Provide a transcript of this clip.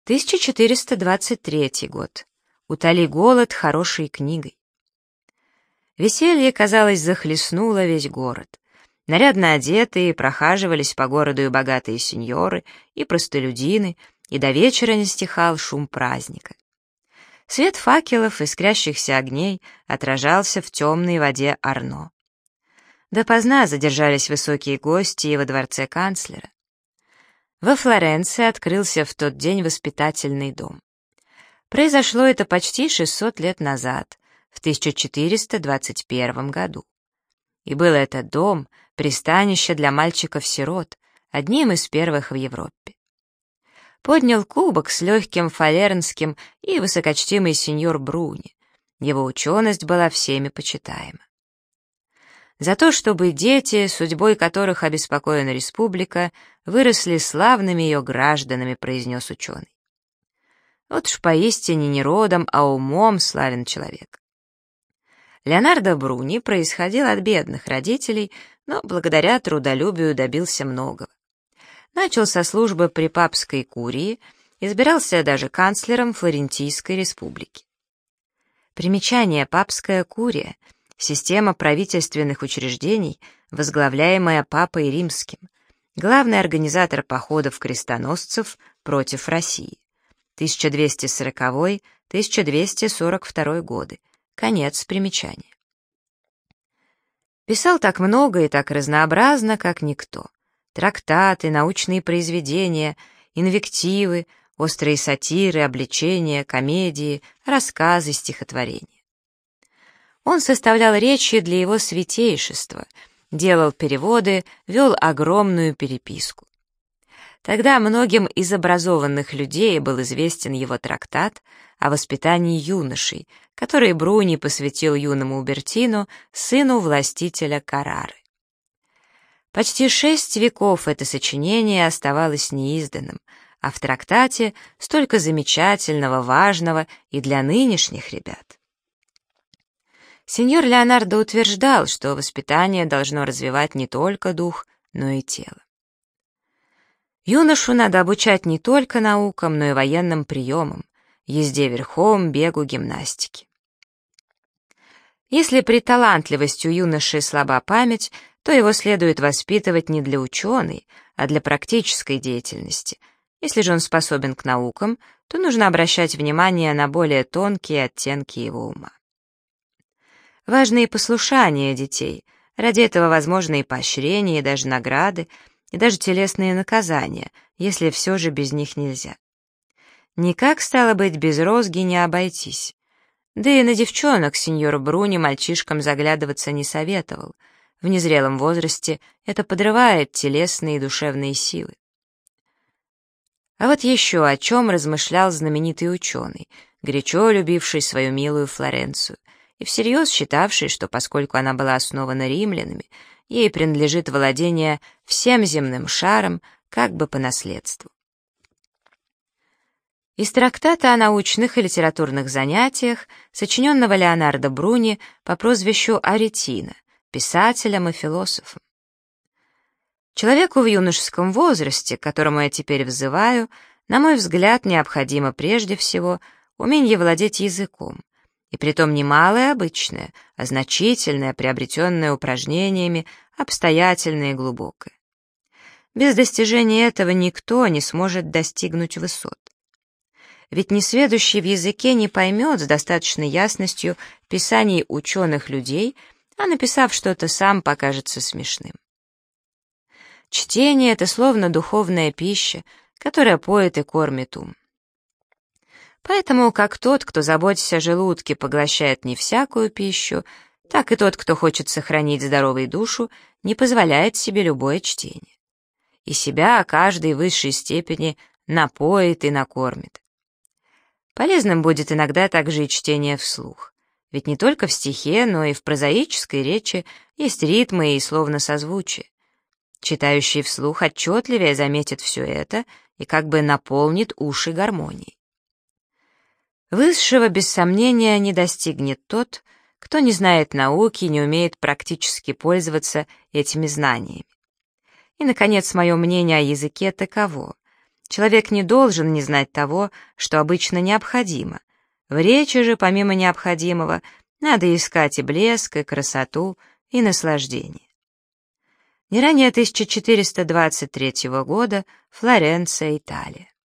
1423 год. Утоли голод хорошей книгой. Веселье, казалось, захлестнуло весь город. Нарядно одетые прохаживались по городу и богатые сеньоры, и простолюдины, и до вечера не стихал шум праздника. Свет факелов, искрящихся огней, отражался в темной воде Арно. Допоздна задержались высокие гости и во дворце канцлера. Во Флоренции открылся в тот день воспитательный дом. Произошло это почти 600 лет назад, в 1421 году. И был этот дом пристанище для мальчиков-сирот, одним из первых в Европе. Поднял кубок с легким фалернским и высокочтимый сеньор Бруни. Его ученость была всеми почитаема. За то, чтобы дети, судьбой которых обеспокоена республика, выросли славными ее гражданами, произнес ученый. Вот уж поистине не родом, а умом славен человек. Леонардо Бруни происходил от бедных родителей, но благодаря трудолюбию добился многого. Начал со службы при папской курии, избирался даже канцлером Флорентийской республики. Примечание: папская курия — система правительственных учреждений, возглавляемая Папой Римским, главный организатор походов крестоносцев против России. 1240-1242 годы. Конец примечания. Писал так много и так разнообразно, как никто. Трактаты, научные произведения, инвективы, острые сатиры, обличения, комедии, рассказы, стихотворения. Он составлял речи для его святейшества, делал переводы, вел огромную переписку. Тогда многим из образованных людей был известен его трактат о воспитании юношей, который Бруни посвятил юному Убертину, сыну властителя Каррары. Почти 6 веков это сочинение оставалось неизданным, а в трактате столько замечательного, важного и для нынешних ребят. Сеньор Леонардо утверждал, что воспитание должно развивать не только дух, но и тело. Юношу надо обучать не только наукам, но и военным приемам, езде верхом, бегу, гимнастике. Если при талантливости у юноши слаба память, то его следует воспитывать не для ученой, а для практической деятельности. Если же он способен к наукам, то нужно обращать внимание на более тонкие оттенки его ума. Важно и послушание детей, ради этого возможны и поощрения, и даже награды, и даже телесные наказания, если все же без них нельзя. Никак, стало быть, без розги не обойтись. Да и на девчонок сеньор Бруни мальчишкам заглядываться не советовал. В незрелом возрасте это подрывает телесные и душевные силы. А вот еще о чем размышлял знаменитый ученый, горячо любивший свою милую Флоренцию, и всерьез считавший, что поскольку она была основана римлянами, ей принадлежит владение всем земным шаром, как бы по наследству. Из трактата о научных и литературных занятиях, сочиненного Леонардо Бруни по прозвищу Аретино, писателем и философом. Человеку в юношеском возрасте, к которому я теперь взываю, на мой взгляд, необходимо прежде всего умение владеть языком, и притом не малое обычное, а значительное, приобретенное упражнениями, обстоятельное и глубокое. Без достижения этого никто не сможет достигнуть высот. Ведь несведущий в языке не поймет с достаточной ясностью писаний ученых людей, а написав что-то сам, покажется смешным. Чтение — это словно духовная пища, которая поет и кормит ум. Поэтому как тот, кто, заботясь о желудке, поглощает не всякую пищу, так и тот, кто хочет сохранить здоровую душу, не позволяет себе любое чтение. И себя каждой высшей степени напоит и накормит. Полезным будет иногда также и чтение вслух. Ведь не только в стихе, но и в прозаической речи есть ритмы и словно созвучие. Читающий вслух отчетливее заметит все это и как бы наполнит уши гармонией. Высшего, без сомнения, не достигнет тот, кто не знает науки и не умеет практически пользоваться этими знаниями. И, наконец, мое мнение о языке таково. Человек не должен не знать того, что обычно необходимо. В речи же, помимо необходимого, надо искать и блеск, и красоту, и наслаждение. Не ранее 1423 года, Флоренция, Италия.